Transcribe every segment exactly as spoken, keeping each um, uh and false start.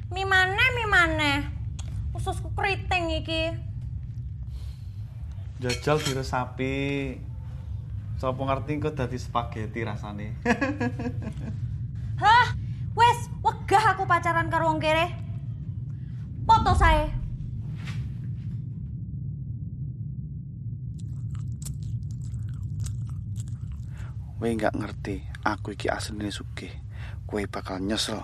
Mi maneh, mi maneh. Ususku keriting iki. Jajal diresapi. Sopo ngerti kok dadi spaghetti rasane. Hah, wes wegah aku pacaran karo wong kere. Foto saya. Kowe gak ngerti, aku iki asline sugih. Kowe bakal nyesel.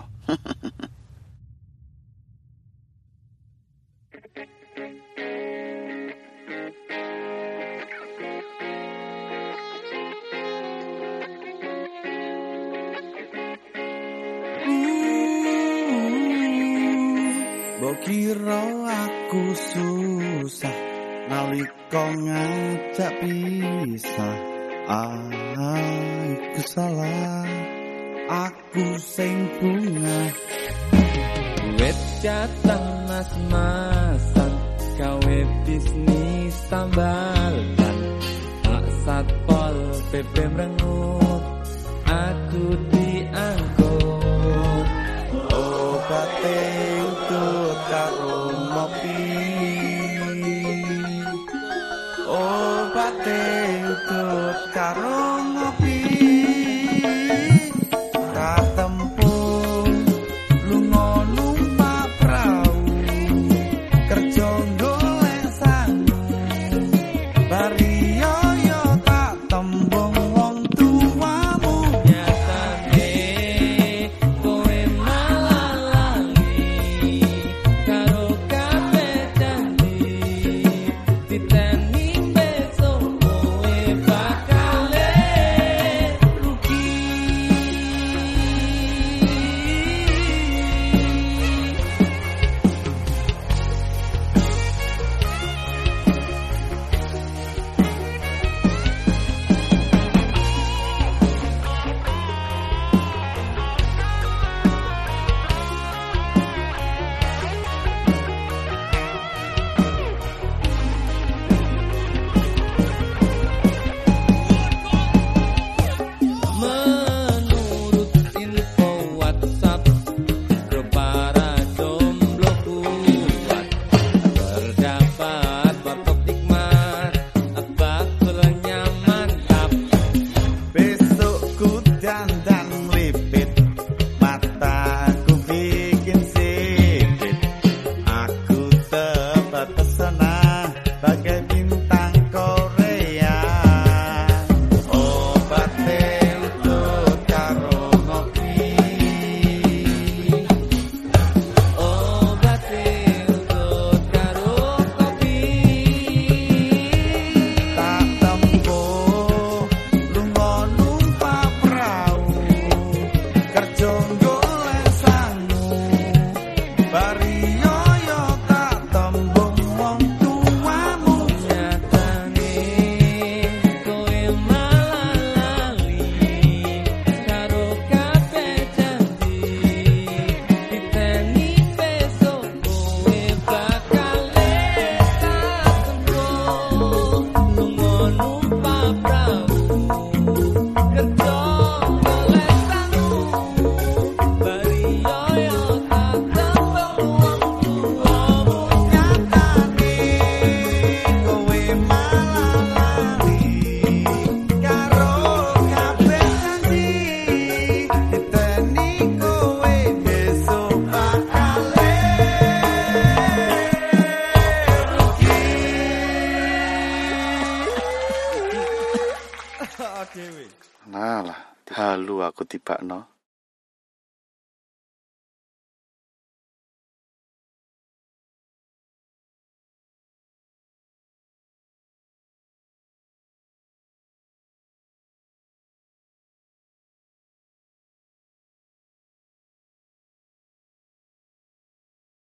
Mbok kira aku susah nalika ngajak pisah. Ah, iku salah aku sing bunga. Wet jatah mas-masan, gawe bisnis tambalan. Tak satpol P P merengut, aku diangkut. Obate utut karo ngopi. Obate utut karo ngopi. Tak tempuh lunga numpak prau, kerja golek sangu. Bariyo yo tak tembung wong tuamu. Nyatane kowe malah lali karo kabeh janji. Titeni besok kowe bakal rugi. Menurut info WhatsApp, grup para jomblo kuat. Terdapat warkop nikmat, bakul nyaman tap. Besok ku dandan melipit, mataku bikin sipit. Aku tepat pesona bagai bintang Korea. Obate utut karo ngopi. Obate utut karo kopi. Tak tempuh lunga numpak prau, kerja golek sangu. Bariyo yo tak tembung wong tuamu. Nyatane kowe malah lali karo kabeh janji. Titeni besok kowe bakal sembuh. Lunga numpak prau, kerja golek sangu. Bariyo yo tak tembung wong tuamu. Nyatane kowe malah lali karo kabeh janji. Diteni kowe besok bakal rugi. Alah, halu aku tibakno.